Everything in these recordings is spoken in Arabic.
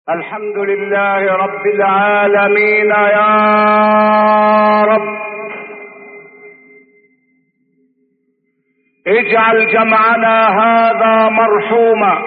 الحمد لله رب العالمين يا رب، اجعل جمعنا هذا مرحوما،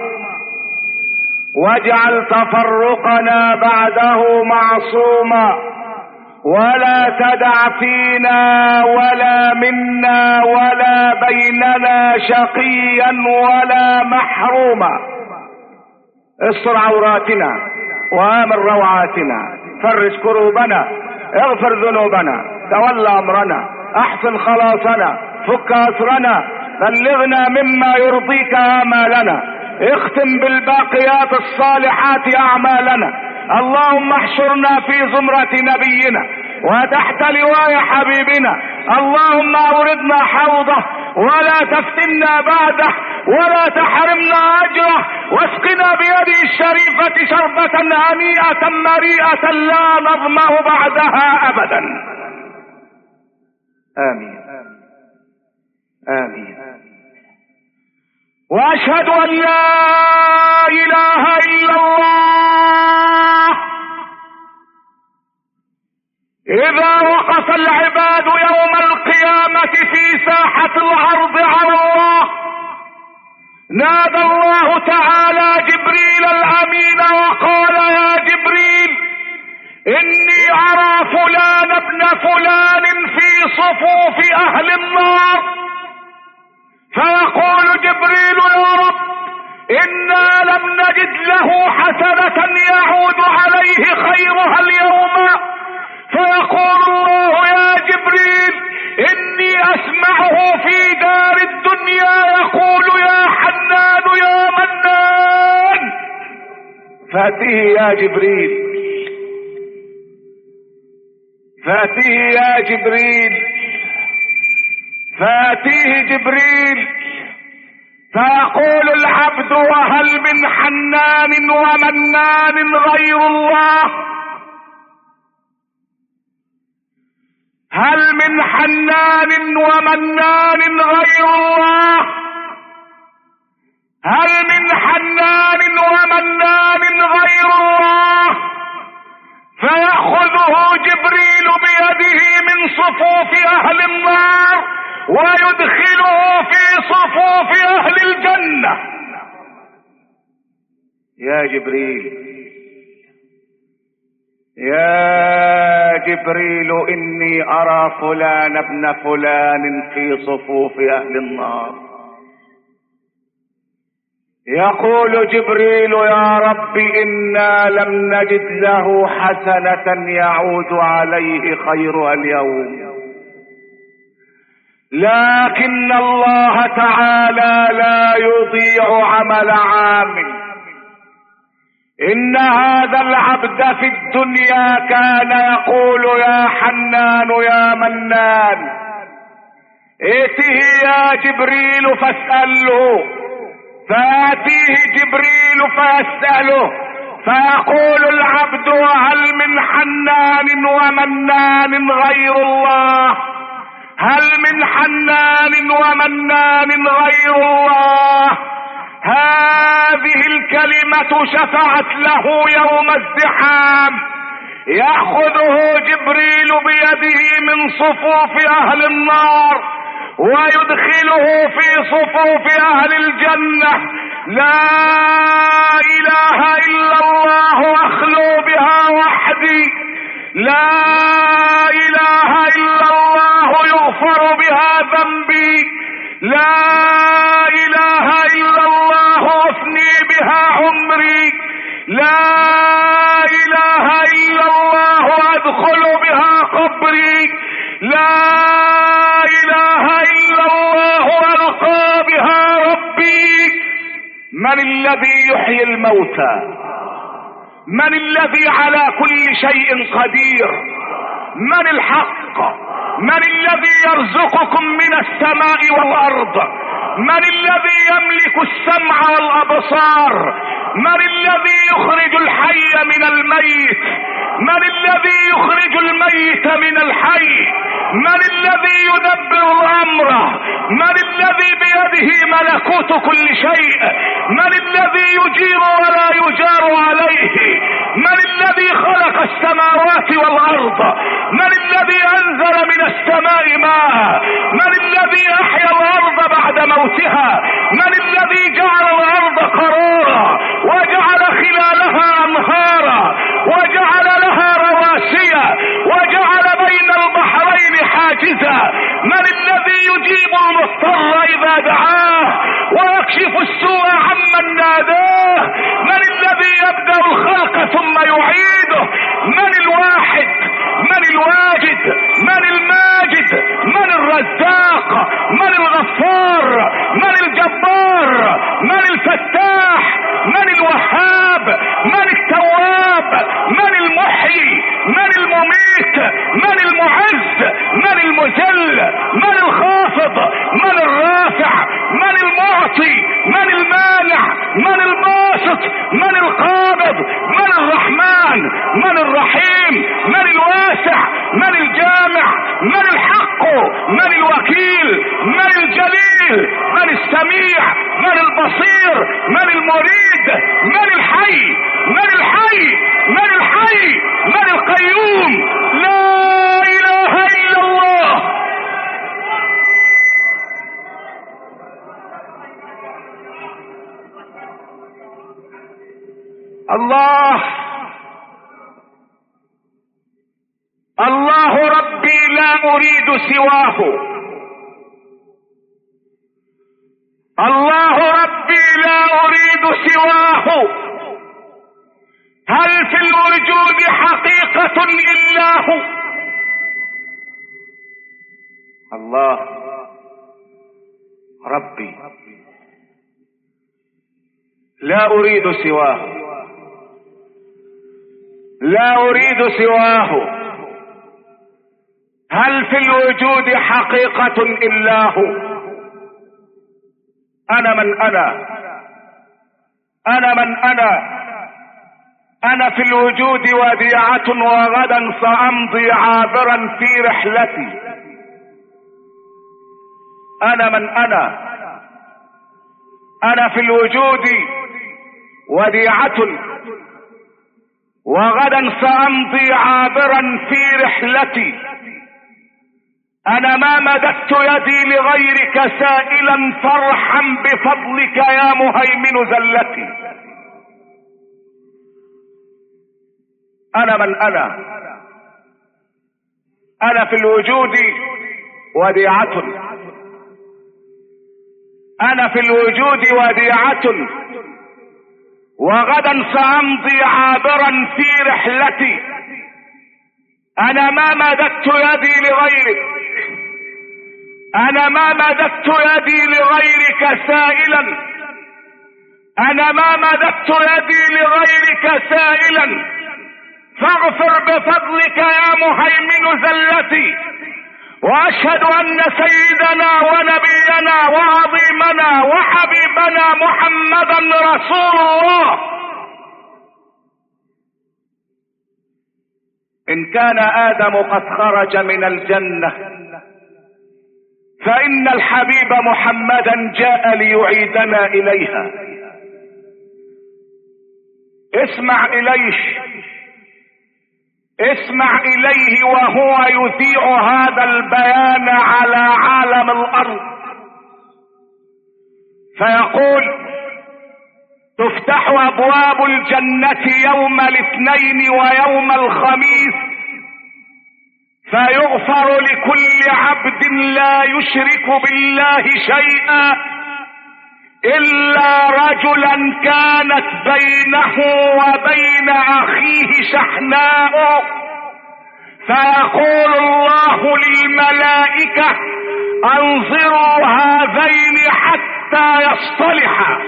واجعل تفرقنا بعده معصوما، ولا تدع فينا ولا منا ولا بيننا شقيا ولا محروما. استر عوراتنا وآمن روعاتنا، فرج كروبنا، اغفر ذنوبنا، تولى امرنا، احسن خلاصنا، فك اسرنا، بلغنا مما يرضيك آمالنا، اختم بالباقيات الصالحات اعمالنا. اللهم احشرنا في زمرة نبينا وتحت لواء حبيبنا. اللهم اوردنا حوضه ولا تفتنا بعده ولا تحرمنا اجره، واسقنا بيده الشريفة شربة هنيئة مريئة لا نظمأ بعدها ابدا. امين امين. واشهد ان لا اله الا الله. اذا وقف العباد يوم القيامة في ساحة العرض على الله، نادى الله تعالى جبريل الامين وقال: يا جبريل، اني ارى فلان ابن فلان في صفوف اهل النار. فيقول جبريل: يا رب، انا لم نجد له حسنة يعود عليه خيرها اليوم. فيقول الله: يا جبريل، اني اسمعه في دار الدنيا يقول: يا حنان يا منان. فاتيه يا جبريل، فاتيه يا جبريل، فاتيه جبريل. فيقول العبد: وهل من حنان ومنان غير الله؟ هل من حنان ومنان غير الله؟ هل من حنان ومنان غير الله؟ فيأخذه جبريل بيده من صفوف اهل النار ويدخله في صفوف اهل الجنة. يا جبريل، يا جبريل، اني ارى فلان ابن فلان في صفوف اهل النار. يقول جبريل: يا رب، انا لم نجد له حسنة يعود عليه خيرها اليوم. لكن الله تعالى لا يضيع عمل عامل. ان هذا العبد في الدنيا كان يقول: يا حنان يا منان. ائته يا جبريل فاسأله. فيأتيه جبريل فيسأله، فيقول العبد: وهل من حنان ومنان غير الله؟ هل من حنان ومنان غير الله؟ هذه الكلمة شفعت له يوم الزحام. يأخذه جبريل بيده من صفوف اهل النار ويدخله في صفوف اهل الجنة. لا اله الا الله اخلو بها وحدي، لا اله الا الله يغفر بها ذنبي، لا اله الا الله افني بها عمري، لا اله الا الله ادخل بها قبري، لا اله الا الله القى بها ربي. من الذي يحيي الموتى؟ من الذي على كل شيء قدير؟ من الحق؟ من الذي يرزقكم من السماء والارض؟ من الذي يملك السمع والابصار؟ من الذي يخرج الحي من الميت؟ من الذي يخرج الميت من الحي؟ من الذي يدبر الامر؟ من الذي بيده ملكوت كل شيء؟ من الذي يجير ولا يجار عليه؟ السماوات والارض؟ من الذي انزل من السماء ماء؟ من الذي احيا الارض بعد موتها؟ من الذي جعل الارض قرارا وجعل خلالها انهارا وجعل لها رواسي وجعل بين البحرين حاجزا؟ من الذي يجيب المضطر اذا دعاه ويكشف السوء عمن ناداه؟ من الذي يبدأ الخلق ثم يعيده؟ من الواحد؟ من الواجد؟ من الماجد؟ من الرزاق؟ من الغفار؟ من الجبار؟ من الفتاح؟ من الوهاب؟ من التواب؟ من المحيي؟ من المميت؟ من المعز؟ من المذل؟ من الخافض؟ من الرافع؟ من المعطي؟ من المانع؟ من الباسط؟ من القابض؟ من الرحمن؟ من الرحيم؟ من الواسع؟ من الجامع؟ من الحق؟ من الوكيل؟ من الجليل؟ من السميع؟ من البصير؟ من المريد؟ من الحي؟ من الحي؟ من الحي؟ من القيوم؟ لا اله الا الله. الله الله ربي لا اريد سواه. الله ربي لا اريد سواه. هل في الوجود حقيقة الا هو؟ الله ربي لا اريد سواه. لا اريد سواه. هل في الوجود حقيقة الا هو؟ انا من انا؟ انا من انا؟ انا في الوجود وديعة وغدا سامضي عابرا في رحلتي. انا من انا؟ انا في الوجود وديعة وغدا سامضي عابرا في رحلتي. انا ما مددت يدي لغيرك سائلا فارحم بفضلك يا مهيمن زلتي. انا من انا؟ انا في الوجود وديعة. انا في الوجود وديعة وغدا سامضي عابرا في رحلتي. انا ما مددت يدي لغيرك. انا ما مددت يدي لغيرك سائلا. انا ما مددت يدي لغيرك سائلا فاغفر بفضلك يا مهيمن زلتي. واشهد ان سيدنا ونبينا وعظيمنا وحبيبنا محمدا رسول الله. ان كان ادم قد خرج من الجنة فان الحبيب محمدا جاء ليعيدنا اليها. اسمع اليه، اسمع اليه وهو يذيع هذا البيان على عالم الارض فيقول: تفتح ابواب الجنة يوم الاثنين ويوم الخميس فيغفر لكل عبد لا يشرك بالله شيئا الا رجلا كانت بينه وبين اخيه شحناء فيقول الله للملائكة: انظروا هذين حتى يصطلحا.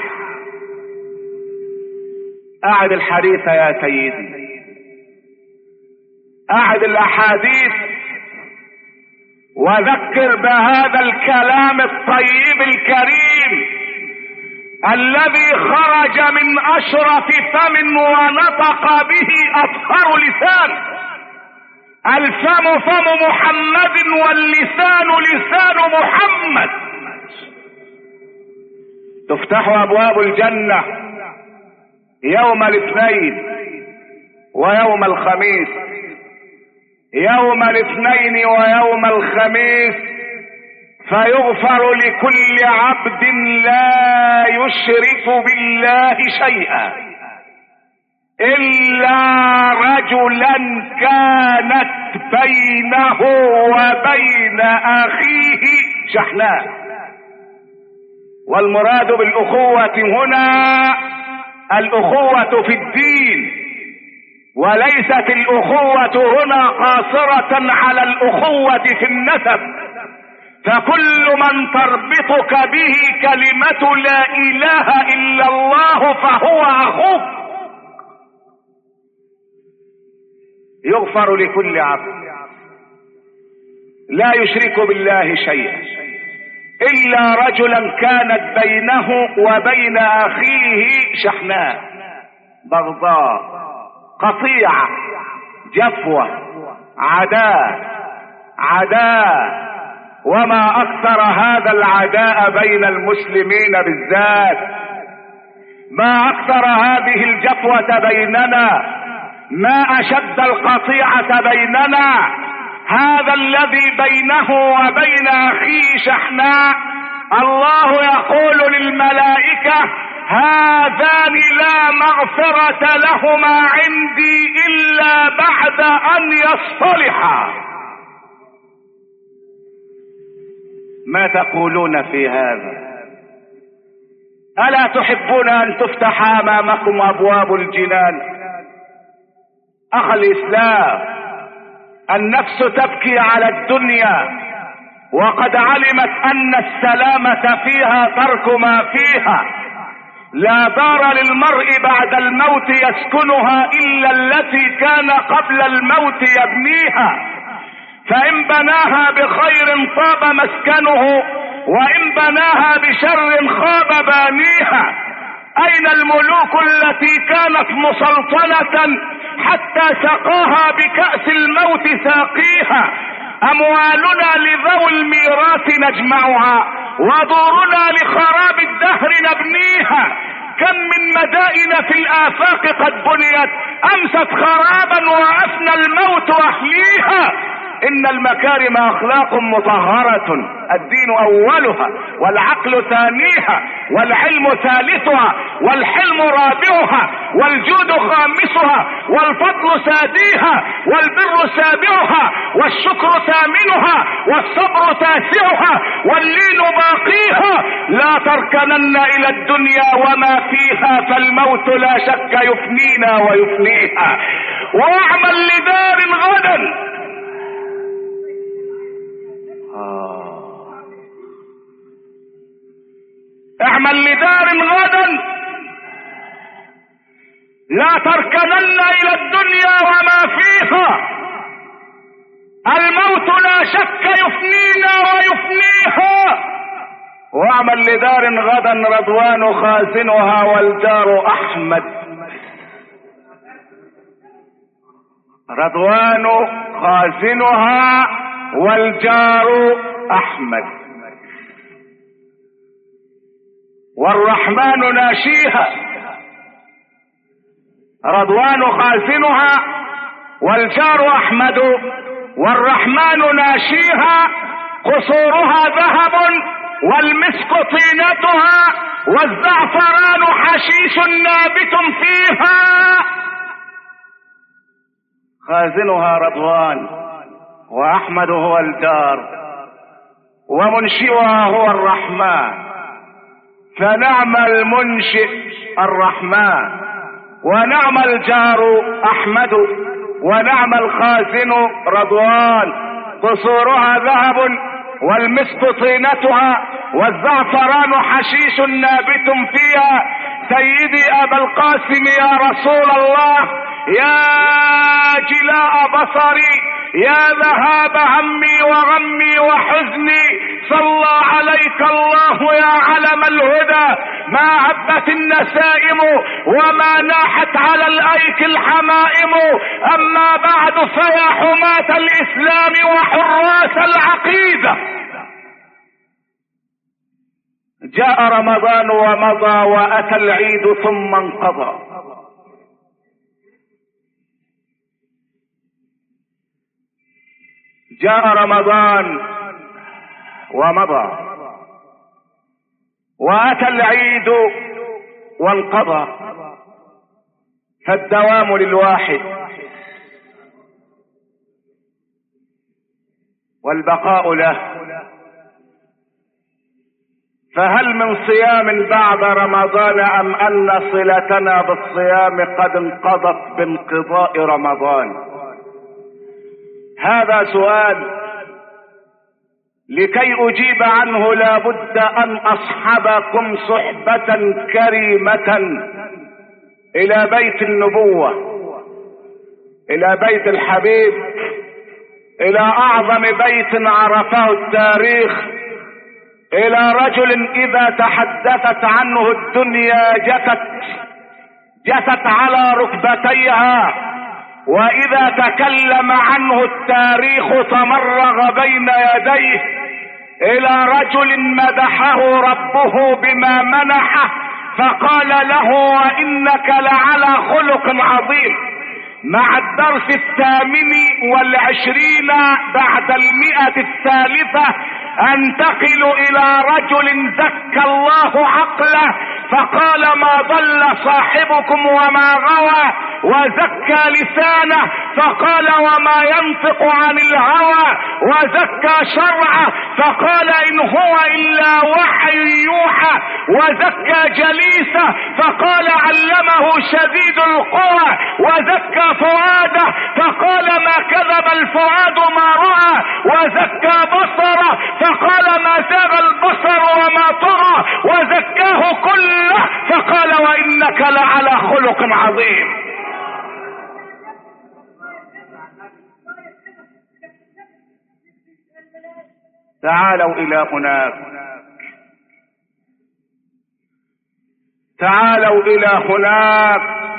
اعد الحديث يا سيدي، اعد الاحاديث وذكر بهذا الكلام الطيب الكريم الذي خرج من اشرف فم ونطق به اطهر لسان. الفم فم محمد واللسان لسان محمد. تفتح ابواب الجنة يوم الاثنين ويوم الخميس، يوم الاثنين ويوم الخميس، فيغفر لكل عبد لا يشرك بالله شيئا إلا رجلا كانت بينه وبين أخيه شحناء. والمراد بالأخوة هنا الأخوة في الدين، وليست الأخوة هنا قاصرة على الأخوة في النسب، فكل من تربطك به كلمة لا إله إلا الله فهو أخوك. يغفر لكل عبد لا يشرك بالله شيئا إلا رجلا كانت بينه وبين أخيه شحناء، بغضاء، قطيعة، جفوة، عداء. وما أكثر هذا العداء بين المسلمين بالذات، ما أكثر هذه الجفوة بيننا، ما أشد القطيعة بيننا. هذا الذي بينه وبين أخيه شحناء الله يقول للملائكة: هذان لا مغفرة لهما عندي إلا بعد أن يصطلحا. ما تقولون في هذا؟ ألا تحبون أن تفتح أمامكم أبواب الجنان؟ أخ الإسلام، النفس تبكي على الدنيا وقد علمت أن السلامة فيها ترك ما فيها. لا دار للمرء بعد الموت يسكنها إلا التي كان قبل الموت يبنيها، فإن بناها بخير طاب مسكنه وإن بناها بشر خاب بانيها. أين الملوك التي كانت مسلطنة حتى سقاها بكأس الموت ساقيها؟ أموالنا لذوي الميراث نجمعها ودورنا لخراب الدهر نبنيها. كم من مدائن في الآفاق قد بنيت أمست خرابا وأفنى الموت أهليها. إن المكارم أخلاق مطهرة، الدين أولها والعقل ثانيها والعلم ثالثها والحلم رابعها والجود خامسها والفضل ساديها والبر سابعها والشكر ثامنها والصبر تاسعها واللين باقيها. لا تركنن إلى الدنيا وما فيها فالموت لا شك يفنينا ويفنيها. واعمل لدار غدا. اعمل لدار غدا لا تركنن الى الدنيا وما فيها، الموت لا شك يفنينا ويفنيها. واعمل لدار غدا رضوان خازنها والجار احمد. رضوان خازنها والجار احمد، والرحمن ناشيها. رضوان خازنها والجار احمد والرحمن ناشيها. قصورها ذهب والمسك طينتها والزعفران حشيش نابت فيها. خازنها رضوان واحمد هو الجار ومنشئها هو الرحمن، فنعم المنشئ الرحمن ونعم الجار احمد ونعم الخازن رضوان. قصورها ذهب والمسك طينتها والزعفران حشيش نابت فيها. سيدي ابا القاسم يا رسول الله، يا جلاء بصري، يا ذهاب همي وغمي وحزني، صلى عليك الله يا علم الهدى. ما هبت النسائم وما ناحت على الايك الحمائم. اما بعد فيا حماة الاسلام وحراس العقيدة، جاء رمضان ومضى واتى العيد ثم انقضى. جاء رمضان ومضى، واتى العيد وانقضى، فالدوام للواحد والبقاء له. فهل من صيام بعد رمضان ام ان صلتنا بالصيام قد انقضت بانقضاء رمضان؟ هذا سؤال لكي اجيب عنه لابد ان اصحبكم صحبة كريمة الى بيت النبوة، الى بيت الحبيب، الى اعظم بيت عرفه التاريخ، الى رجل اذا تحدثت عنه الدنيا جثت على ركبتيها، واذا تكلم عنه التاريخ تمرغ بين يديه، الى رجل مدحه ربه بما منحه فقال له وانك لعلى خلق عظيم. مع الدرس 28 بعد 100 انتقل الى رجل زكى الله عقله فقال ما ضل صاحبكم وما غوى، وزكى لسانه فقال وما ينطق عن الهوى، وزكى شرعه فقال ان هو الا وحي يوحى، وزكى جليسه فقال علمه شديد القوى، وزكى فؤاده فقال ما كذب الفؤاد ما رأى، وزكى بصره فقال ما زاغ البصر وما طغى، وزكاه كله فقال وانك لعلى خلق عظيم. تعالوا الى هناك، تعالوا الى هناك.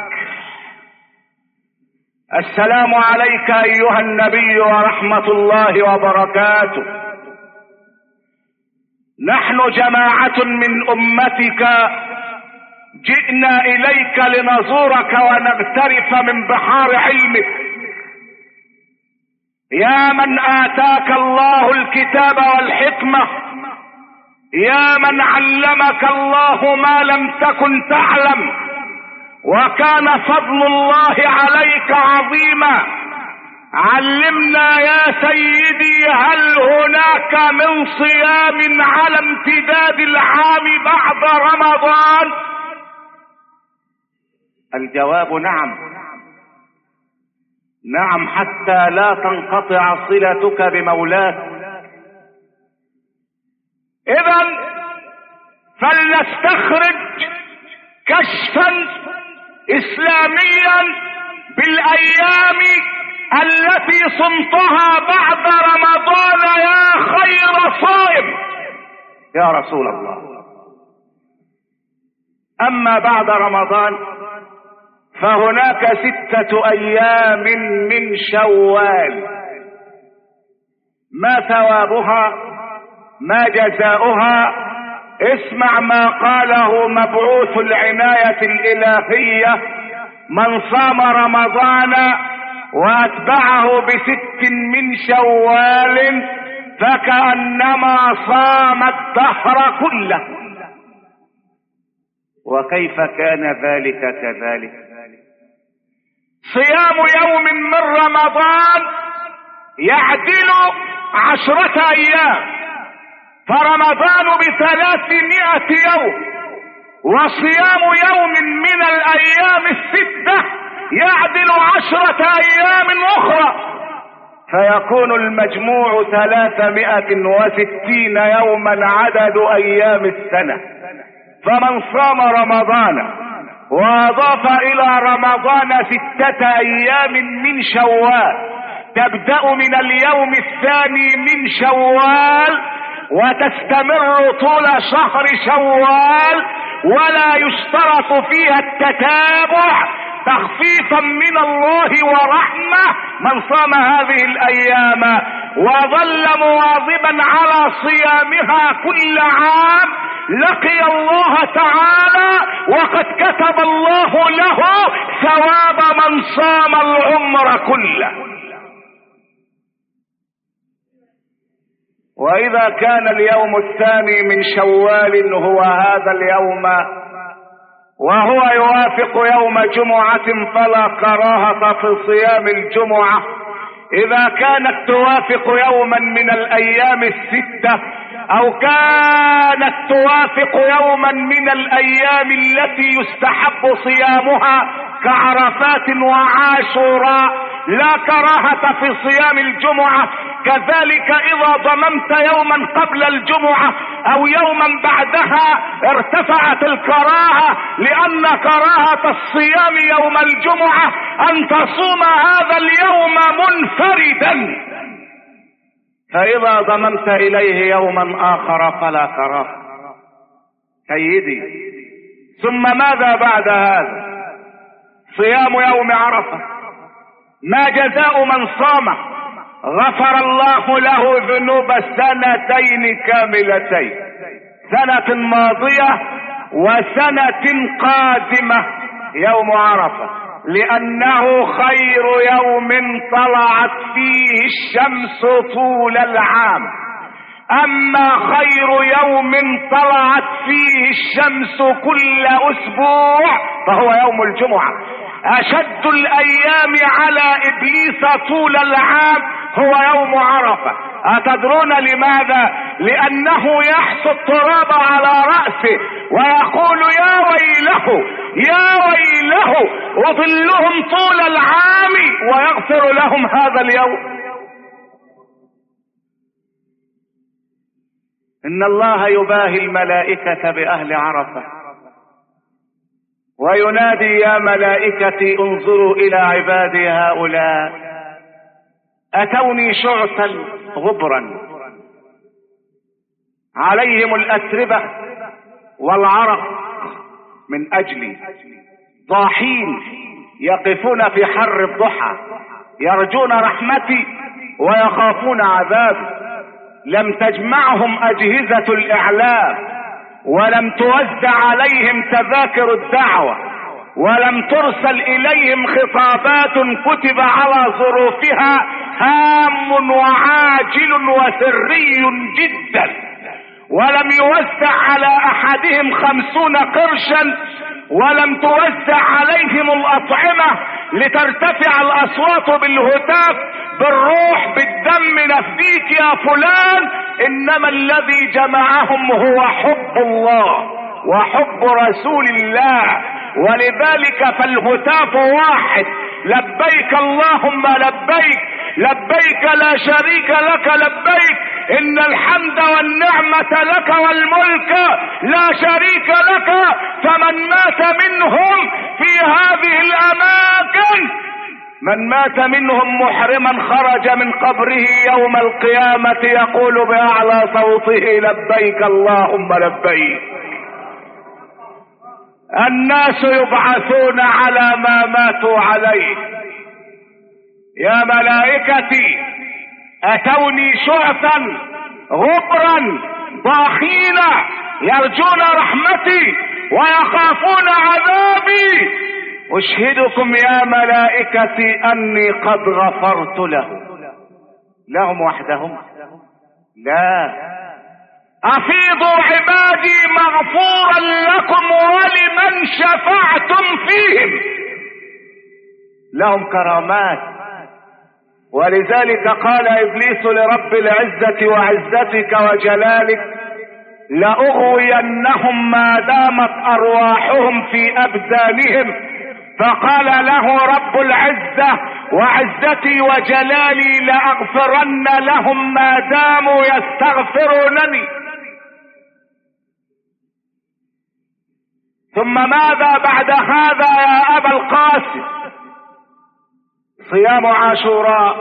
السلام عليك ايها النبي ورحمة الله وبركاته. نحن جماعة من امتك جئنا اليك لنزورك ونغترف من بحار علمك، يا من اتاك الله الكتاب والحكمة، يا من علمك الله ما لم تكن تعلم، وكان فضل الله عليك عظيما. علمنا يا سيدي هل هناك من صيام على امتداد العام بعد رمضان؟ الجواب نعم، نعم، حتى لا تنقطع صلتك بمولاك. اذن فلنستخرج كشفا اسلاميا بالايام التي صمتها بعد رمضان يا خير صائم يا رسول الله. اما بعد رمضان فهناك 6 ايام من شوال، ما ثوابها؟ ما جزاؤها؟ اسمع ما قاله مبعوث العناية الالهية: من صام رمضان واتبعه ب6 من شوال فكأنما صام الدهر كله. وكيف كان ذلك كذلك؟ صيام يوم من رمضان يعدل 10 ايام، فرمضان ب300 يوم، وصيام يوم من الايام 6 يعدل 10 ايام اخرى، فيكون المجموع 360 يوما عدد ايام السنة. فمن صام رمضان واضاف الى رمضان 6 ايام من شوال تبدأ من اليوم 2 من شوال وتستمر طول شهر شوال، ولا يشترط فيها التتابع تخفيفا من الله ورحمة. من صام هذه الايام وظل مواظبا على صيامها كل عام لقي الله تعالى وقد كتب الله له ثواب من صام العمر كله. واذا كان اليوم الثاني من شوال هو هذا اليوم وهو يوافق يوم جمعة فلا كراهة في صيام الجمعة. اذا كانت توافق يوما من الايام الستة او كانت توافق يوما من الايام التي يستحب صيامها كعرفات وعاشوراء لا كراهة في صيام الجمعة. كذلك اذا ضممت يوما قبل الجمعة او يوما بعدها ارتفعت الكراهة، لان كراهة الصيام يوم الجمعة ان تصوم هذا اليوم منفردا، فاذا ضممت اليه يوما اخر فلا كراهة. سيدي، ثم ماذا بعد هذا؟ صيام يوم عرفة. ما جزاء من صامه؟ غفر الله له ذنوب سنتين كاملتين، سنة ماضية وسنة قادمة. يوم عرفة لأنه خير يوم طلعت فيه الشمس طول العام، أما خير يوم طلعت فيه الشمس كل أسبوع فهو يوم الجمعة. أشد الأيام على إبليس طول العام هو يوم عرفة. أتدرون لماذا؟ لأنه يحصي التراب على رأسه ويقول يا ويله يا ويله، أضلهم طول العام ويغفر لهم هذا اليوم. إن الله يباهي الملائكة بأهل عرفة وينادي يا ملائكتي انظروا إلى عبادي هؤلاء أتوني شعثا غبرا عليهم الأتربة والعرق من أجلي، ضاحين يقفون في حر الضحى يرجون رحمتي ويخافون عذابي. لم تجمعهم أجهزة الإعلام ولم توزع عليهم تذاكر الدعوة ولم ترسل إليهم خطابات كتب على ظروفها هام وعاجل وسري جدا، ولم يوزع على أحدهم 50 قرشا، ولم توزع عليهم الأطعمة لترتفع الأصوات بالهتاف بالروح بالدم نفديك يا فلان. إنما الذي جمعهم هو حب الله وحب رسول الله، ولذلك فالهتاف واحد: لبيك اللهم لبيك، لبيك لا شريك لك لبيك، إن الحمد والنعمة لك والملك لا شريك لك. فمن مات منهم في هذه الأماكن، من مات منهم محرما خرج من قبره يوم القيامة يقول بأعلى صوته لبيك اللهم لبيك. الناس يبعثون على ما ماتوا عليه. يا ملائكتي أتوني شعثا غبرا ضاحين يرجون رحمتي ويخافون عذابي. أشهدكم يا ملائكتي أني قد غفرت لهم وحدهم؟ لا، أفيضوا عبادي مغفورا لكم ولمن شفعتم فيهم. لهم كرامات. ولذلك قال إبليس لرب العزة وعزتك وجلالك لأغوينهم ما دامت أرواحهم في أبدانهم. فقال له رب العزة وعزتي وجلالي لأغفرن لهم ما داموا يستغفرونني. ثم ماذا بعد هذا يا أبا القاسم؟ صيام عاشوراء.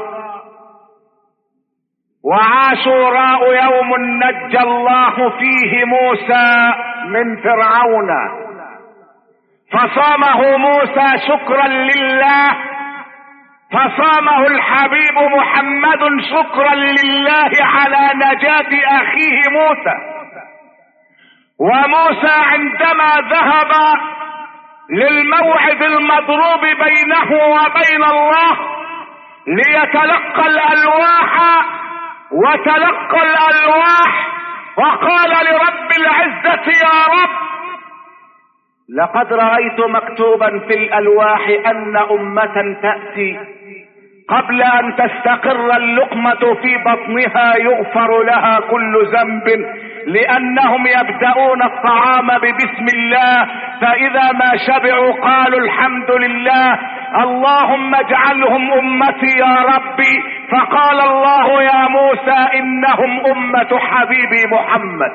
وعاشوراء يوم نجى الله فيه موسى من فرعون، فصامه موسى شكرا لله، فصامه الحبيب محمد شكرا لله على نجاة أخيه موسى. وموسى عندما ذهب للموعد المضروب بينه وبين الله ليتلقى الألواح وتلقى الألواح وقال لرب العزة يا رب لقد رأيت مكتوبا في الألواح أن أمة تأتي قبل أن تستقر اللقمة في بطنها يغفر لها كل ذنب، لأنهم يبدأون الطعام ببسم الله، فإذا ما شبعوا قالوا الحمد لله، اللهم اجعلهم أمتي يا ربي. فقال الله يا موسى إنهم أمة حبيبي محمد.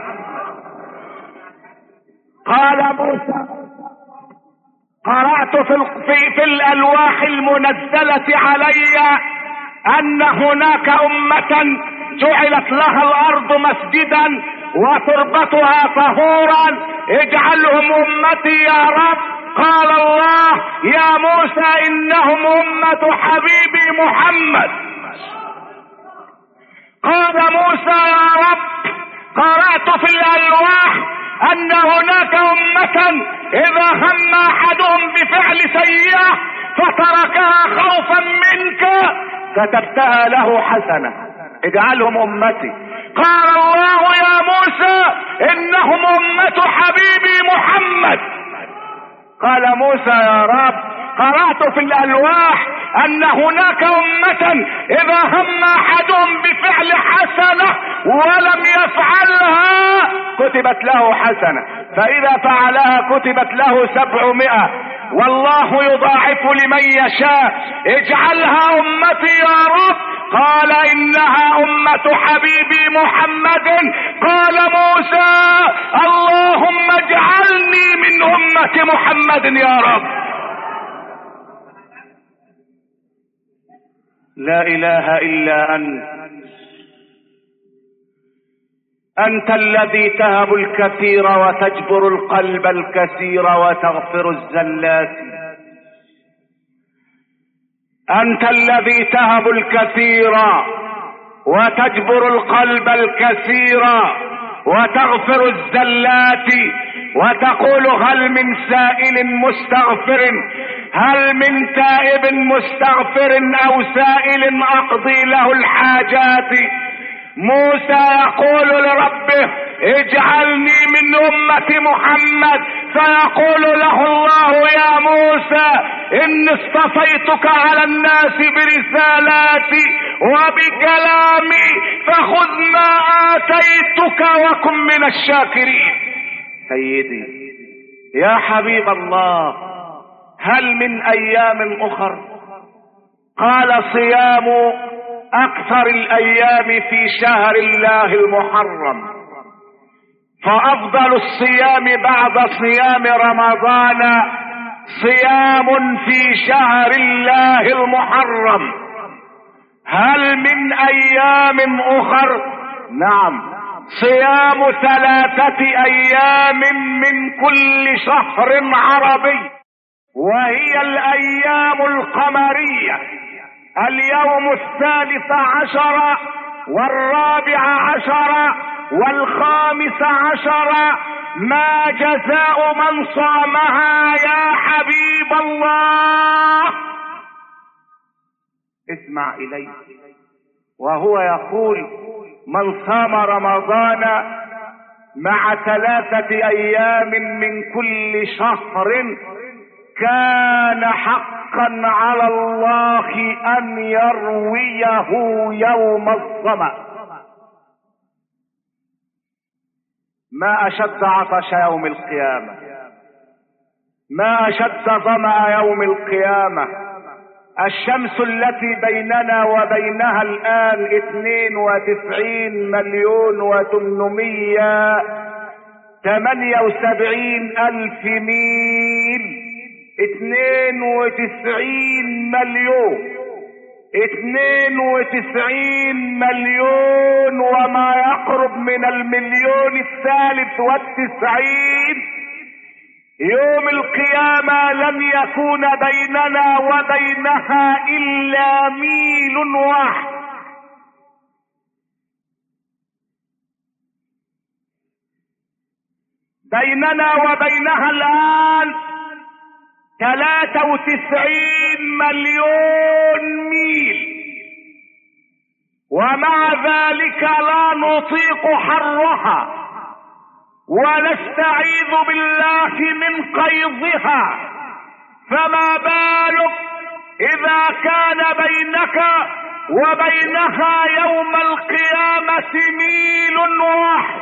قال موسى قرأت في الألواح المنزلة علي أن هناك أمة جعلت لها الأرض مسجدا وتربتها طهورا، اجعلهم أمتي يا رب. قال الله يا موسى إنهم أمة حبيبي محمد. قال موسى يا رب قرأت في الألواح أن هناك أمة إذا هم أحدهم بفعل سيئة فتركها خوفا منك كتبتها له حسنة، اجعلهم أمتي. قال الله يا موسى إنهم أمة حبيبي محمد. قال موسى يا رب قرأت في الألواح أن هناك أمة إذا هم أحدهم بفعل حسنة ولم يفعلها كتبت له حسنة، فإذا فعلها كتبت له 700، والله يضاعف لمن يشاء، اجعلها أمتي يا رب. قال إنها أمة حبيبي محمد. قال موسى اللهم اجعلني من أمة محمد يا رب. لا إله إلا أنت الذي تهب الكثير وتجبر القلب الكثير وتغفر الزلات. أنت الذي تهب الكثير وتجبر القلب الكثير وتغفر الزلات، وتقول هل من سائل مستغفر، هل من تائب مستغفر أو سائل أقضي له الحاجات. موسى يقول لربه اجعلني من أمة محمد، فيقول له الله يا موسى إني اصطفيتك على الناس برسالاتي وبكلامي فخذ ما آتيتك وكن من الشاكرين. سيدي يا حبيب الله هل من أيام أخر؟ قال صيام أكثر الأيام في شهر الله المحرم، فأفضل الصيام بعد صيام رمضان صيام في شهر الله المحرم. هل من أيام أخر؟ نعم، صيام 3 أيام من كل شهر عربي، وهي الأيام القمرية، اليوم 13 و14 و15. ما جزاء من صامها يا حبيب الله؟ اسمع إلي وهو يقول من صام رمضان مع 3 أيام من كل شهر كان حقا على الله أن يرويه يوم الظمأ. ما أشد عطش يوم القيامة، ما أشد ظمأ يوم القيامة. الشمس التي بيننا وبينها الآن 92,878,000 ميل، 92 مليون وما يقرب من 1,093,000. يوم القيامة لن يكون بيننا وبينها إلا ميل واحد. بيننا وبينها الآن 93 مليون ميل. ومع ذلك لا نطيق حرها ونستعيذ بالله من قيظها، فما بالك إذا كان بينك وبينها يوم القيامة ميل واحد.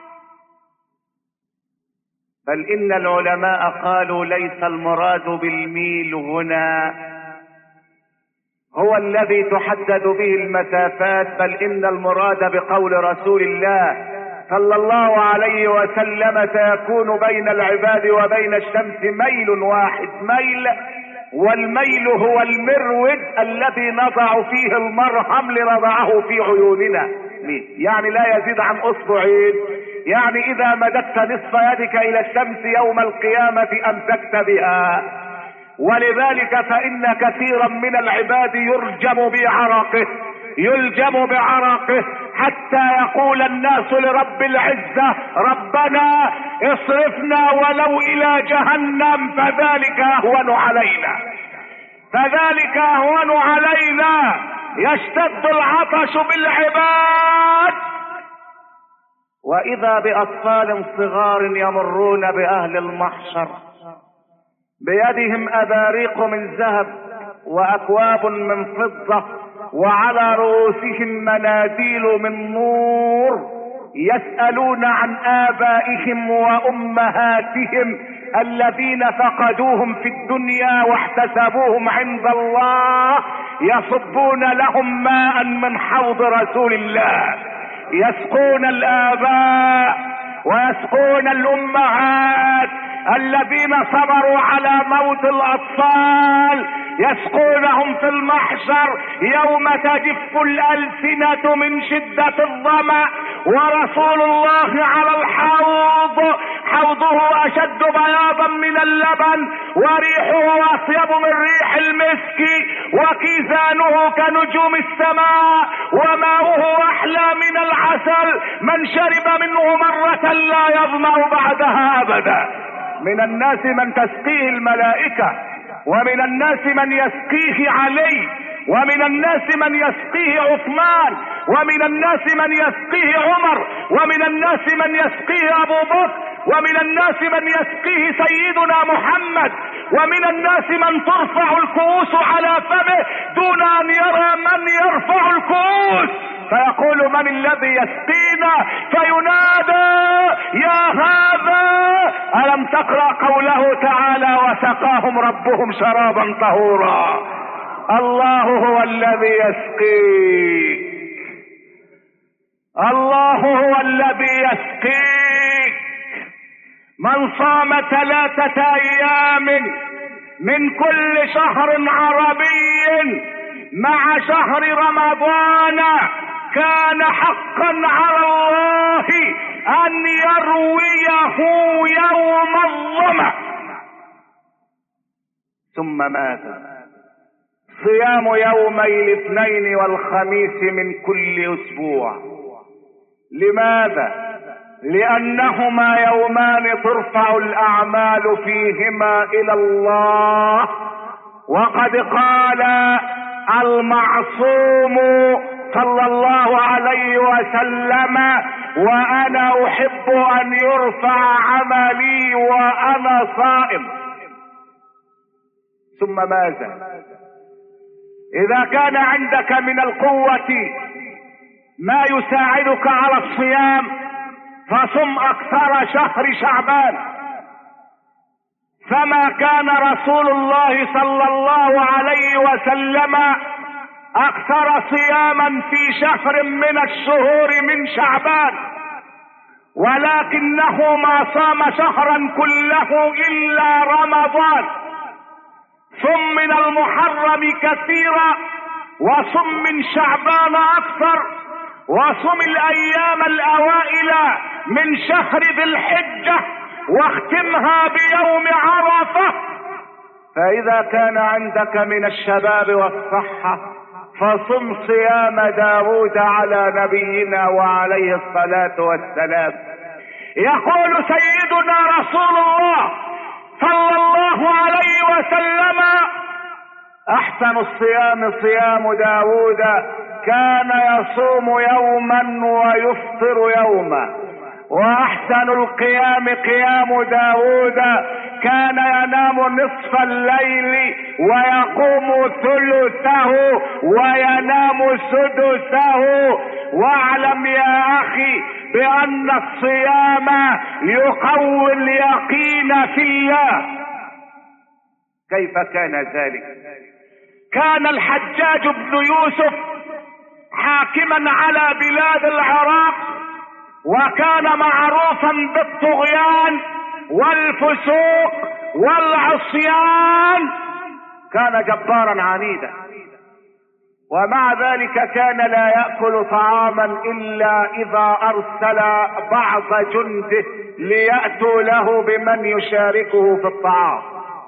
بل إن العلماء قالوا ليس المراد بالميل هنا هو الذي تحدد به المسافات، بل إن المراد بقول رسول الله صلى الله عليه وسلم سيكون بين العباد وبين الشمس ميل واحد. ميل، والميل هو المرود الذي نضع فيه المرهم لنضعه في عيوننا، يعني لا يزيد عن اصبعين. يعني اذا مددت نصف يدك الى الشمس يوم القيامة امسكت بها. ولذلك فان كثيرا من العباد يلجم بعرقه حتى يقول الناس لرب العزة ربنا اصرفنا ولو الى جهنم فذلك اهون علينا. يشتد العطش بالعباد، واذا باطفال صغار يمرون باهل المحشر بيدهم اباريق من ذهب واكواب من فضة وعلى رؤوسهم مناديل من نور، يسألون عن آبائهم وأمهاتهم الذين فقدوهم في الدنيا واحتسبوهم عند الله، يصبون لهم ماء من حوض رسول الله، يسقون الآباء ويسقون الأمهات الذين صبروا على موت الأطفال، يسقونهم في المحشر يوم تجف الألسنة من شدة الظمأ، ورسول الله على الحوض حوضه أشد بياضا من اللبن وريحه أطيب من ريح المسك وكيزانه كنجوم السماء وماؤه أحلى من العسل، من شرب منه مرة لا يظمأ بعدها أبدا. من الناس من تسقيه الملائكة، ومن الناس من يسقيه علي، ومن الناس من يسقيه عثمان، ومن الناس من يسقيه عمر، ومن الناس من يسقيه ابو بكر، ومن الناس من يسقيه سيدنا محمد، ومن الناس من ترفع الكؤوس على فمه دون ان يرى من يرفع الكؤوس، فيقول من الذي يسقينا؟ فينادى يا هذا ألم تقرأ قوله تعالى وسقاهم ربهم شرابا طهورا. الله هو الذي يسقيك، الله هو الذي يسقيك. من صام 3 أيام من كل شهر عربي مع شهر رمضان كان حقا على الله ان يرويه يوم الظمأ. ثم ماذا؟ صيام يومي الاثنين والخميس من كل اسبوع. لماذا؟ لانهما يومان ترفع الاعمال فيهما الى الله، وقد قال المعصوم صلى الله عليه وسلم وانا احب ان يرفع عملي وانا صائم. ثم ماذا؟ اذا كان عندك من القوة ما يساعدك على الصيام فصم اكثر شهر شعبان، فما كان رسول الله صلى الله عليه وسلم اكثر صياما في شهر من الشهور من شعبان، ولكنه ما صام شهرا كله الا رمضان. صم من المحرم كثيرا وصم من شعبان اكثر، وصم الايام الاوائل من شهر ذي الحجة واختمها بيوم عرفة. فاذا كان عندك من الشباب والصحة فصم صيام داود على نبينا وعليه الصلاة والسلام. يقول سيدنا رسول الله صلى الله عليه وسلم واحسن الصيام صيام داود كان يصوم يوما ويفطر يوما، واحسن القيام قيام داود كان ينام نصف الليل ويقوم ثلثه وينام سدسه. واعلم يا اخي بان الصيام يقوي اليقين في الله. كيف كان ذلك؟ كان الحجاج بن يوسف حاكما على بلاد العراق، وكان معروفا بالطغيان والفسوق والعصيان، كان جبارا عنيدا، ومع ذلك كان لا يأكل طعاما إلا إذا أرسل بعض جنده ليأتوا له بمن يشاركه في الطعام.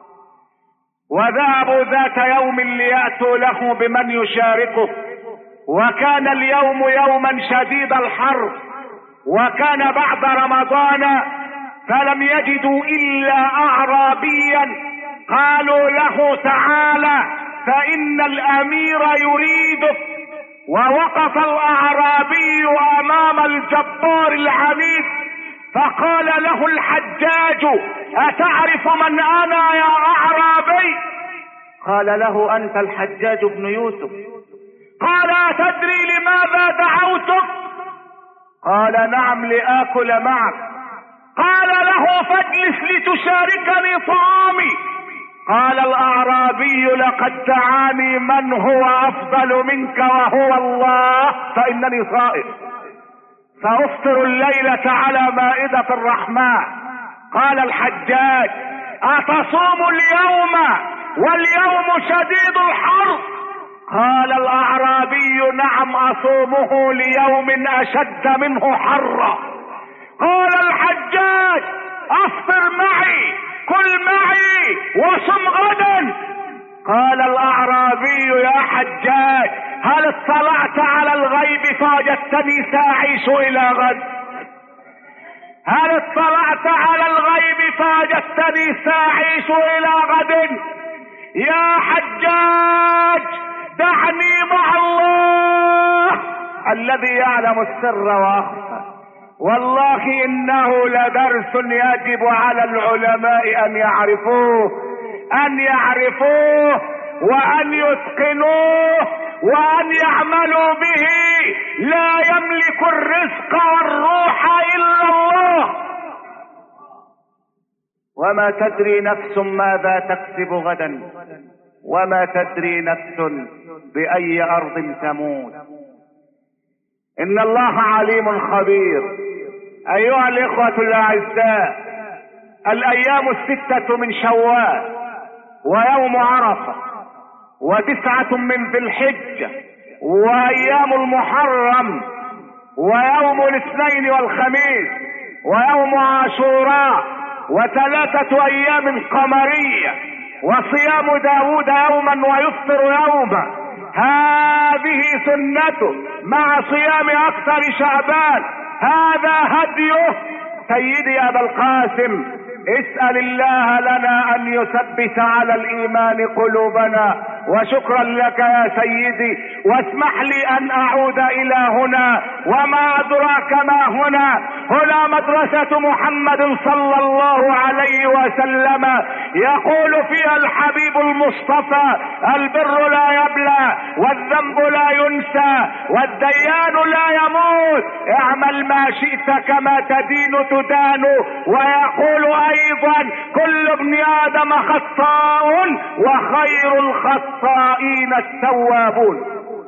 وذهبوا ذات يوم ليأتوا له بمن يشاركه، وكان اليوم يوما شديد الحر، وكان بعد رمضان، فلم يجدوا إلا أعرابيا قالوا له تعالى فإن الأمير يريدك. ووقف الأعرابي أمام الجبار العنيد فقال له الحجاج أتعرف من أنا يا أعرابي؟ قال له أنت الحجاج بن يوسف. قال أتدري لماذا دعوتك؟ قال نعم لآكل معك. قال له فاجلس لتشاركني طعامي. قال الأعرابي لقد دعاني من هو أفضل منك وهو الله، فإنني صائم سأفطر الليلة على مائدة الرحمن. قال الحجاج أتصوم اليوم واليوم شديد الحر؟ قال الأعرابي نعم أصومه ليوم أشد منه حرا. قال الحجاج أفطر معي كل معي وصم غدا. قال الأعرابي يا حجاج هل اطلعت على الغيب فوجدتني ساعيش إلى غد؟ هل اطلعت على الغيب فوجدتني ساعيش إلى غد؟ يا حجاج دعني مع الله الذي يعلم السر وأخفى. والله إنه لدرس يجب على العلماء أن يعرفوه وأن يتقنوه وأن يعملوا به. لا يملك الرزق والروح إلا الله. وما تدري نفس ماذا تكسب غدا، وما تدري نفس بأي أرض تموت. إن الله عليم خبير. أيها الإخوة الأعزاء، الأيام 6 من شوال، ويوم عرفة، و9 من ذي الحجة، وأيام المحرم، ويوم الاثنين والخميس، ويوم عاشوراء، و3 أيام قمرية، وصيام داود يوما ويفطر يوما. هذه سنته مع صيام أكثر شعبان. هذا هديه. سيدي أبا القاسم اسأل الله لنا أن يثبت على الإيمان قلوبنا. وشكرا لك يا سيدي، واسمح لي أن أعود إلى هنا، وما أدراك ما هنا. هنا مدرسة محمد صلى الله عليه وسلم، يقول فيها الحبيب المصطفى البر لا يبلى والذنب لا ينسى والديان لا يموت، اعمل ما شئت كما تدين تدان. ويقول أيضا كل ابن آدم خطاء وخير الخطائين التوابون.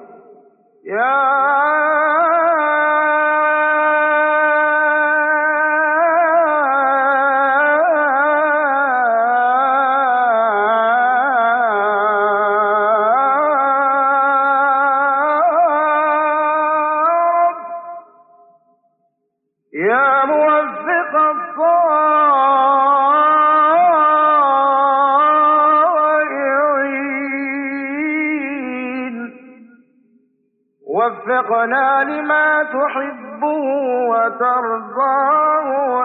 يا موفق الصائعين وفقنا لما تحبه وترضاه.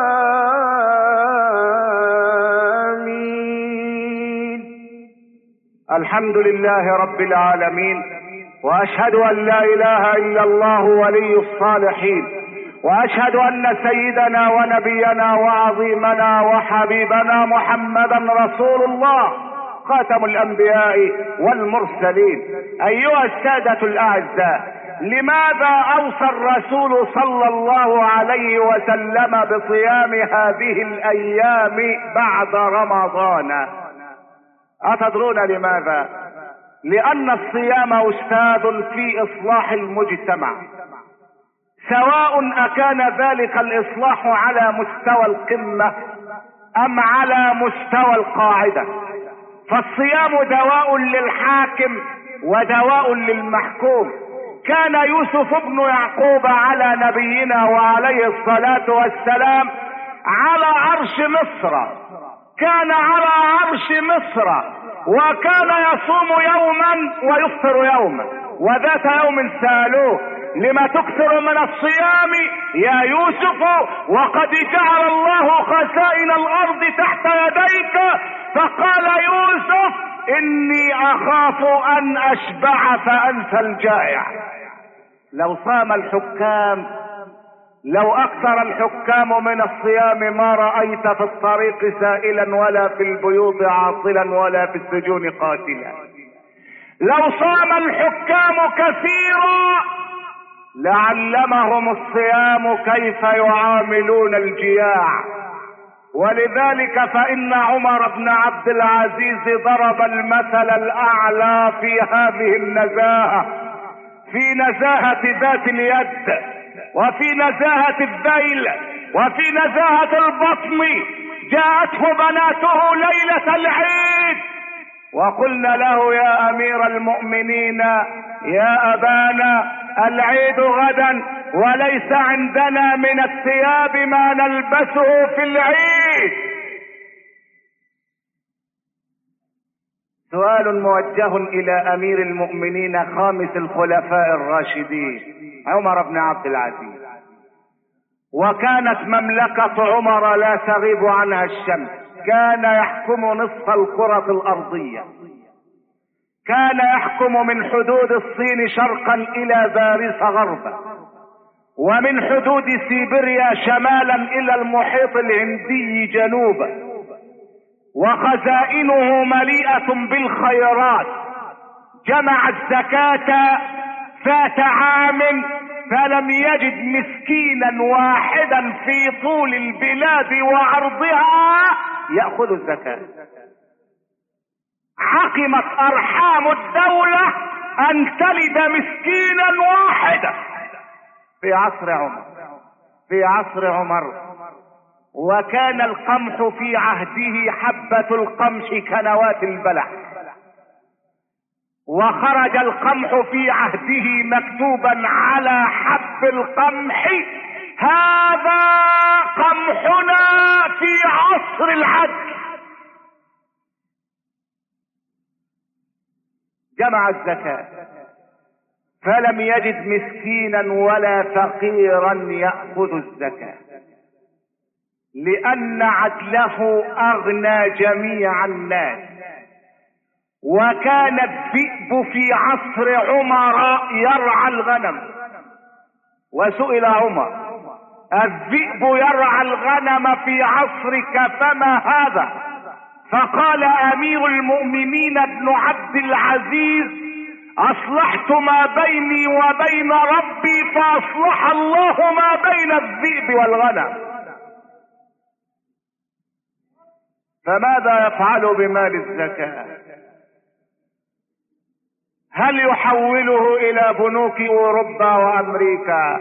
آمين. الحمد لله رب العالمين، واشهد ان لا اله الا الله ولي الصالحين، واشهد ان سيدنا ونبينا وعظيمنا وحبيبنا محمدا رسول الله خاتم الانبياء والمرسلين. ايها السادة الاعزاء، لماذا اوصى الرسول صلى الله عليه وسلم بصيام هذه الايام بعد رمضان؟ أتدرون لماذا؟ لأن الصيام أستاذ في إصلاح المجتمع، سواء أكان ذلك الإصلاح على مستوى القمة أم على مستوى القاعدة. فالصيام دواء للحاكم ودواء للمحكوم. كان يوسف بن يعقوب على نبينا وعليه الصلاة والسلام على عرش مصر، كان على عرش مصر، وكان يصوم يوما ويفطر يوما. وذات يوم سألوه: لما تكثر من الصيام يا يوسف وقد جعل الله خزائن الارض تحت يديك؟ فقال يوسف: اني اخاف ان اشبع فانسى الجائع. لو صام الحكام، لو اكثر الحكام من الصيام ما رأيت في الطريق سائلا ولا في البيوت عاطلا ولا في السجون قاتلا. لو صام الحكام كثيرا لعلمهم الصيام كيف يعاملون الجياع. ولذلك فإن عمر بن عبد العزيز ضرب المثل الأعلى في هذه النزاهة، في نزاهة ذات اليد، وفي نزاهة الذيل، وفي نزاهة البطن. جاءته بناته ليلة العيد وقلنا له: يا امير المؤمنين، يا ابانا، العيد غدا وليس عندنا من الثياب ما نلبسه في العيد. سؤال موجه الى امير المؤمنين خامس الخلفاء الراشدين عمر بن عبد العزيز. وكانت مملكة عمر لا تغيب عنها الشمس، كان يحكم نصف الكرة الارضية، كان يحكم من حدود الصين شرقا الى باريس غربا، ومن حدود سيبيريا شمالا الى المحيط الهندي جنوبا، وخزائنه مليئة بالخيرات. جمع الزكاة ذات عام فلم يجد مسكينا واحدا في طول البلاد وعرضها يأخذ الزكاة. حكمت أرحام الدولة أن تلد مسكينا واحدا في عصر عمر. وكان القمح في عهده حبة القمح كنواة البلح، وخرج القمح في عهده مكتوبا على حب القمح: هذا قمحنا في عصر العدل. جمع الزكاة فلم يجد مسكينا ولا فقيرا يأخذ الزكاة، لأن عدله أغنى جميع الناس. وكان الذئب في عصر عمر يرعى الغنم، وسئل عمر: الذئب يرعى الغنم في عصرك فما هذا؟ فقال أمير المؤمنين ابن عبد العزيز: أصلحت ما بيني وبين ربي فأصلح الله ما بين الذئب والغنم. فماذا يفعل بمال الزكاة؟ هل يحوله إلى بنوك أوروبا وأمريكا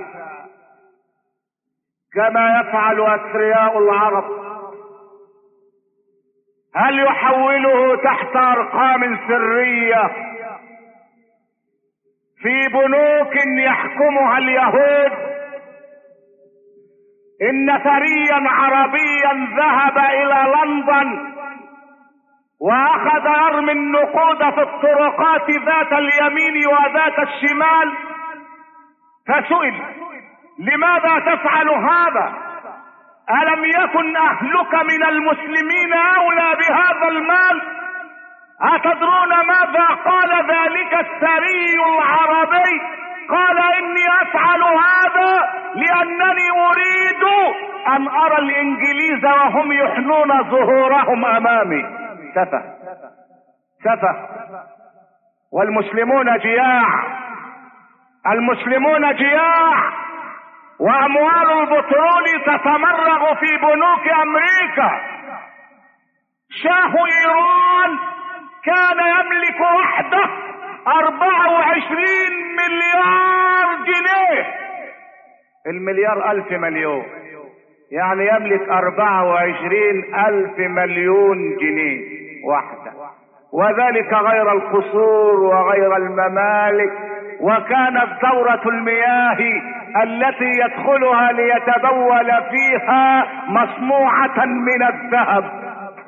كما يفعل أثرياء العرب؟ هل يحوله تحت أرقام سرية في بنوك يحكمها اليهود؟ إن ثريا عربيا ذهب إلى لندن واخذ يرمي النقود في الطرقات ذات اليمين وذات الشمال، فسئل: لماذا تفعل هذا؟ ألم يكن أهلك من المسلمين أولى بهذا المال؟ أتدرون ماذا قال ذلك الثري العربي؟ قال إني أفعل هذا لأنني أريد أن أرى الإنجليز وهم يحنون ظهورهم أمامي. سفه سفه. والمسلمون جياع، المسلمون جياع، وأموال البترول تتمرغ في بنوك أمريكا. شاه إيران كان يملك وحده 24 مليار جنيه. المليار 1000 مليون، يعني يملك 24,000 مليون جنيه وحده، وذلك غير القصور وغير الممالك. وكانت دورة المياه التي يدخلها ليتبول فيها مصنوعة من الذهب.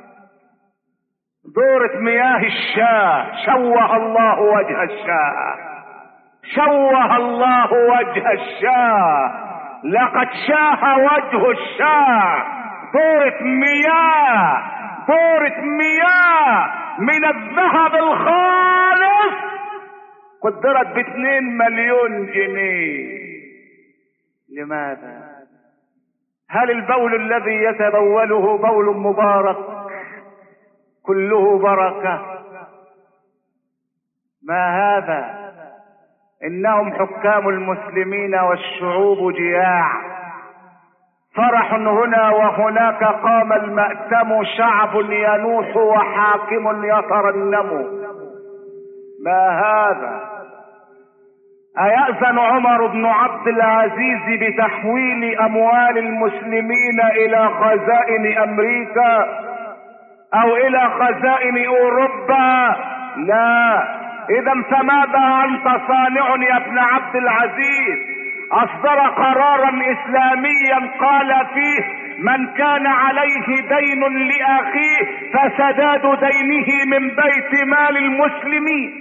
دورة مياه الشاه. شوه الله وجه الشاه، شوه الله وجه الشاه، لقد شاه وجه الشاه. دورة مياه، دورة مياه من الذهب الخالص قدرت ب2 مليون جنيه. لماذا؟ هل البول الذي يتبوله بول مبارك كله بركة؟ ما هذا؟ انهم حكام المسلمين والشعوب جياع. فرح هنا وهناك، قام المأتم، شعب ينوح وحاكم يترنم. ما هذا؟ أيأذن عمر بن عبد العزيز بتحويل أموال المسلمين إلى خزائن أمريكا أو إلى خزائن أوروبا؟ لا. إذا فماذا أنت صانع يا ابن عبد العزيز؟ أصدر قرارا إسلاميا قال فيه: من كان عليه دين لأخيه فسداد دينه من بيت مال المسلمين.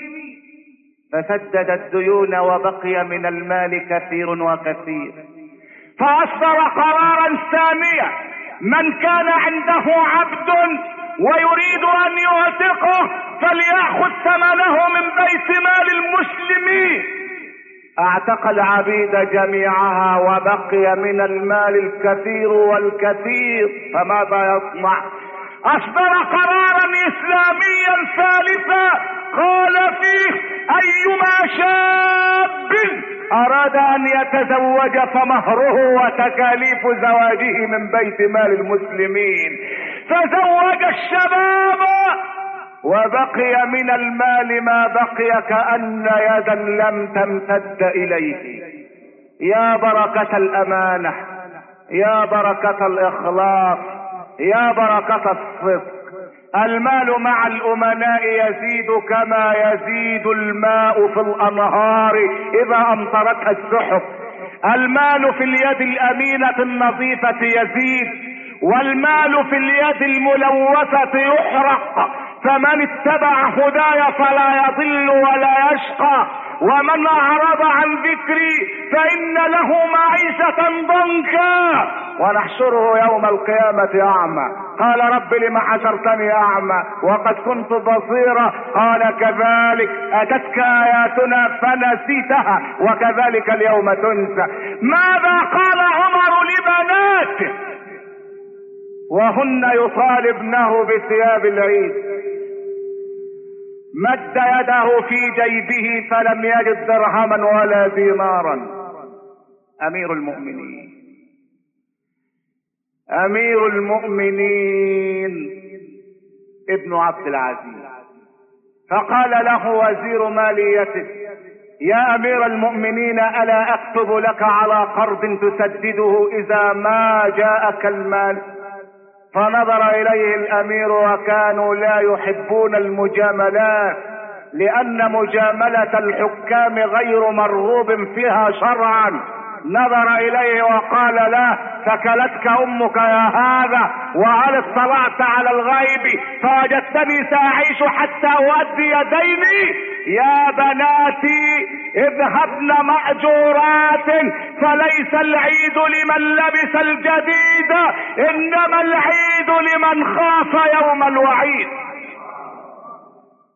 فسدد الديون وبقي من المال كثير وكثير. فأصدر قرارا ثانيا: من كان عنده عبد ويريد أن يعتقه فليأخذ ثمنه من بيت مال المسلمين. اعتق العبيد جميعها وبقي من المال الكثير والكثير. فماذا يصنع؟ اصدر قرارا اسلاميا ثالثا قال فيه: ايما شاب اراد ان يتزوج فمهره وتكاليف زواجه من بيت مال المسلمين. فزوج الشباب وبقي من المال ما بقي كأن يدا لم تمتد اليه. يا بركة الامانة، يا بركة الاخلاص، يا بركة الصدق. المال مع الامناء يزيد كما يزيد الماء في الانهار اذا امطرتها السحب. المال في اليد الامينة النظيفة يزيد، والمال في اليد الملوثة يحرق. فمن اتبع هداي فلا يضل ولا يشقى، ومن اعرض عن ذكري فان له معيشة ضنكا ونحشره يوم القيامة اعمى. قال: رب لم حشرتني اعمى وقد كنت بصيرا. قال: كذلك اتتك اياتنا فنسيتها وكذلك اليوم تنسى. ماذا قال عمر لبناته وهن يطالبنه بثياب العيد؟ مد يده في جيبه فلم يجد درهما ولا دينارا. امير المؤمنين، امير المؤمنين ابن عبد العزيز. فقال له وزير ماليته: يا امير المؤمنين، الا اكتب لك على قرض تسدده اذا ما جاءك المال؟ فنظر اليه الامير، وكانوا لا يحبون المجاملات، لان مجاملة الحكام غير مرغوب فيها شرعا. نظر اليه وقال: لا، ثكلتك امك يا هذا، وهل اطلعت على الغيب فوجدتني ساعيش حتى اؤدي ديني؟ يا بناتي اذهبن مأجورات، فليس العيد لمن لبس الجديد، انما العيد لمن خاف يوم الوعيد.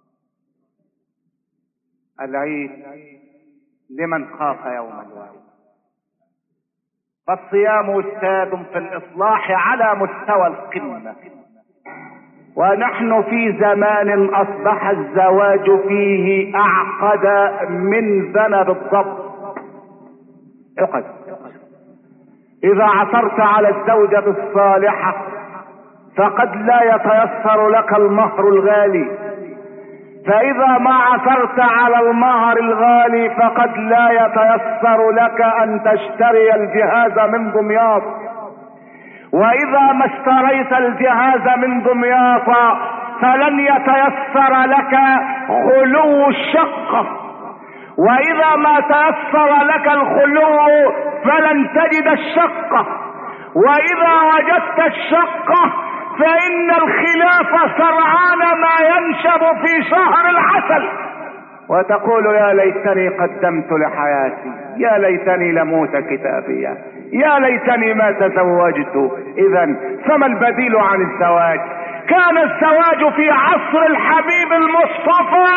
العيد لمن خاف يوم الوعيد. فالصيام أستاذ في الإصلاح على مستوى القمة، ونحن في زمان أصبح الزواج فيه أعقد من ذنب الضبط. عقد. إذا عثرت على الزوجة الصالحة فقد لا يتيسر لك المهر الغالي، فإذا ما عثرت على المهر الغالي فقد لا يتيسر لك أن تشتري الجهاز من دمياط، وإذا ما اشتريت الجهاز من دمياط فلن يتيسر لك خلو الشقة، وإذا ما تيسر لك الخلو فلن تجد الشقة، وإذا وجدت الشقة فإن الخلاف سرعان ما ينشب في شهر العسل، وتقول يا ليتني قدمت لحياتي، يا ليتني لموت كتابيا، يا ليتني ما تزوجت. إذا فما البديل عن الزواج؟ كان الزواج في عصر الحبيب المصطفى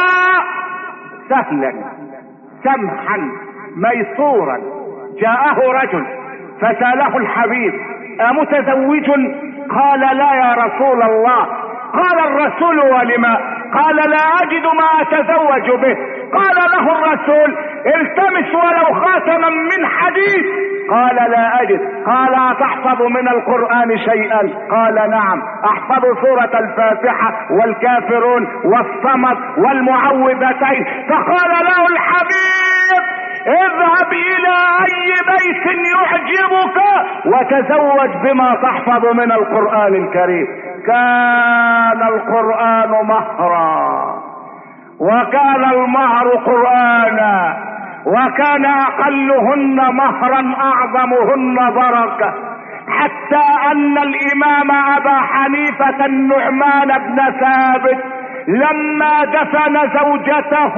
سهلا سمحا ميسورا. جاءه رجل فسأله الحبيب أمتزوج؟ قال لا يا رسول الله. قال الرسول ولما؟ قال لا أجد ما أتزوج به. قال له الرسول التمس ولو خاتما من حديد. قال لا أجد. قال أتحفظ من القرآن شيئا؟ قال نعم أحفظ سورة الفاتحة والكافرون والصمد والمعوذتين. فقال له الحبيب اذهب إلى أي بيت يعجبك وتزوج بما تحفظ من القرآن الكريم. كان القرآن مهرا، وكان المهر قرآنا، وكان أقلهن مهرا أعظمهن بركة، حتى أن الإمام أبا حنيفة النعمان بن ثابت لما دفن زوجته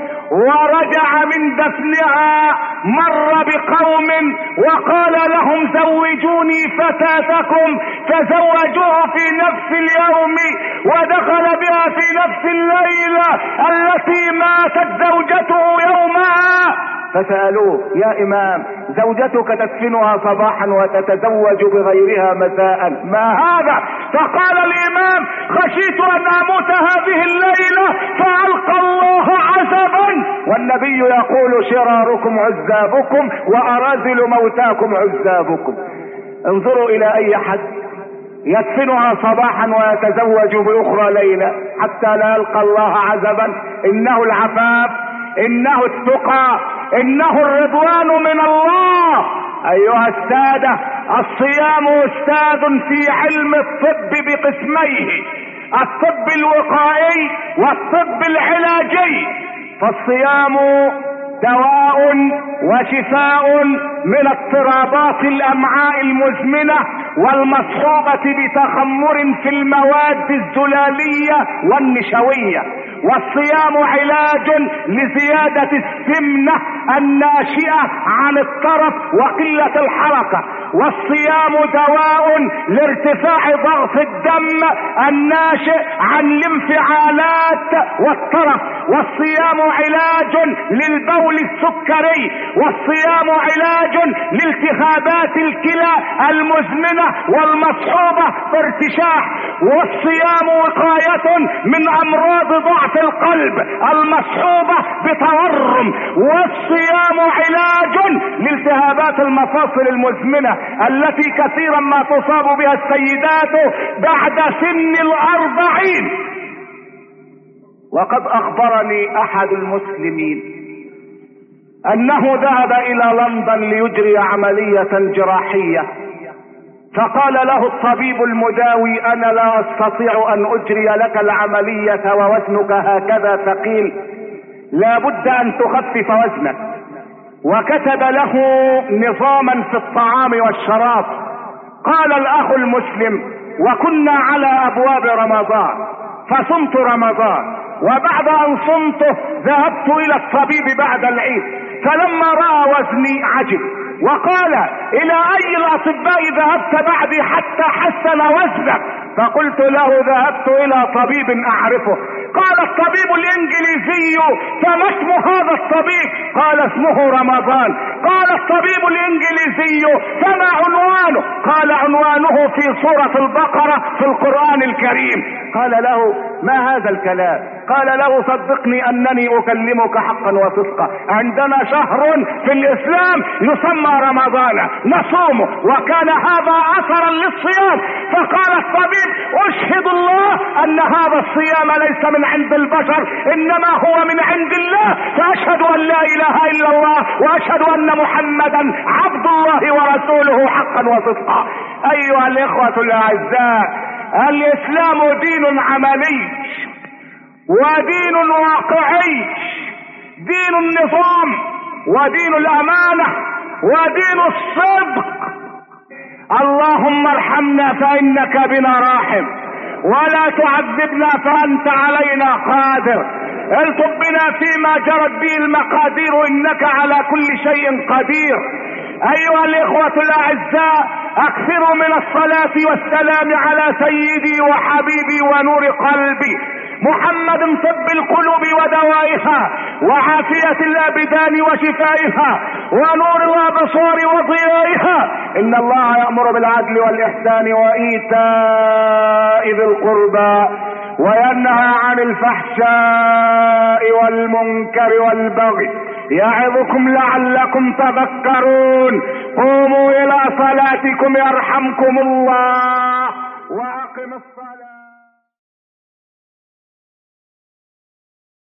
ورجع من دفنها مر بقوم وقال لهم زوجوني فتاتكم، فزوجوه في نفس اليوم ودخل بها في نفس الليلة التي ماتت زوجته يومها. فسألوه يا إمام زوجتك تدفنها صباحا وتتزوج بغيرها مساء، ما هذا؟ فقال الإمام خشيت أن أموت هذه الليلة فألقى الله عزبا، والنبي يقول شراركم عزابكم وأراذل موتاكم عزابكم. انظروا إلى أي حد يدفنها صباحا ويتزوج بأخرى ليلة حتى لا يلقى الله عزبا. إنه العفاف، إنه التقى، إنه الرضوان من الله. أيها السادة الصيام أستاذ في علم الطب بقسميه، الطب الوقائي والطب العلاجي. فالصيام دواء وشفاء من اضطرابات الأمعاء المزمنة والمصحوبة بتخمر في المواد الزلالية والنشوية، والصيام علاج لزيادة السمنة الناشئة عن الطرف وقلة الحركة، والصيام دواء لارتفاع ضغط الدم الناشئ عن الانفعالات والطرف، والصيام علاج للبول السكري، والصيام علاج لالتهابات الكلى المزمنة والمصحوبة بارتشاح، والصيام وقاية من امراض ضعف القلب المصحوبة بتورم، والصيام علاج لالتهابات المفاصل المزمنة التي كثيرا ما تصاب بها السيدات بعد سن 40. وقد اخبرني احد المسلمين انه ذهب الى لندن ليجري عملية جراحية، فقال له الطبيب المداوي انا لا استطيع ان اجري لك العملية ووزنك هكذا ثقيل، لا بد ان تخفف وزنك. وكتب له نظاما في الطعام والشراب. قال الاخ المسلم وكنا على ابواب رمضان فصمت رمضان، وبعد ان صمته ذهبت الى الطبيب بعد العيد، فلما راى وزني عجب وقال الى اي الاطباء ذهبت بعدي حتى حسن وزنك؟ فقلت له ذهبت الى طبيب اعرفه. قال الطبيب الانجليزي فما اسم هذا الطبيب؟ قال اسمه رمضان. قال الطبيب الانجليزي فما عنوانه؟ قال عنوانه في سورة البقرة في القرآن الكريم. قال له ما هذا الكلام؟ قال له صدقني انني اكلمك حقا وصدقا، عندنا شهر في الاسلام يسمى رمضان نصومه، وكان هذا اثرا للصيام. فقال الطبيب اشهد الله ان هذا الصيام ليس من عند البشر انما هو من عند الله، فاشهد ان لا اله الا الله واشهد ان محمدا عبد الله ورسوله حقا وصدقا. ايها الاخوة الاعزاء، الاسلام دين عملي ودين واقعي، دين النظام ودين الامانة ودين الصدق. اللهم ارحمنا فانك بنا راحم، ولا تعذبنا فانت علينا قادر. الطف بنا فيما جرت به المقادير انك على كل شيء قدير. ايها الاخوة الاعزاء، اكثروا من الصلاة والسلام على سيدي وحبيبي ونور قلبي محمد، طب القلوب ودوائها وعافية الابدان وشفائها ونور الابصار وضيائها. ان الله يأمر بالعدل والاحسان وايتاء ذي القربى وينهى عن الفحشاء والمنكر والبغي يعظكم لعلكم تذكرون. قوموا الى صلاتكم يرحمكم الله.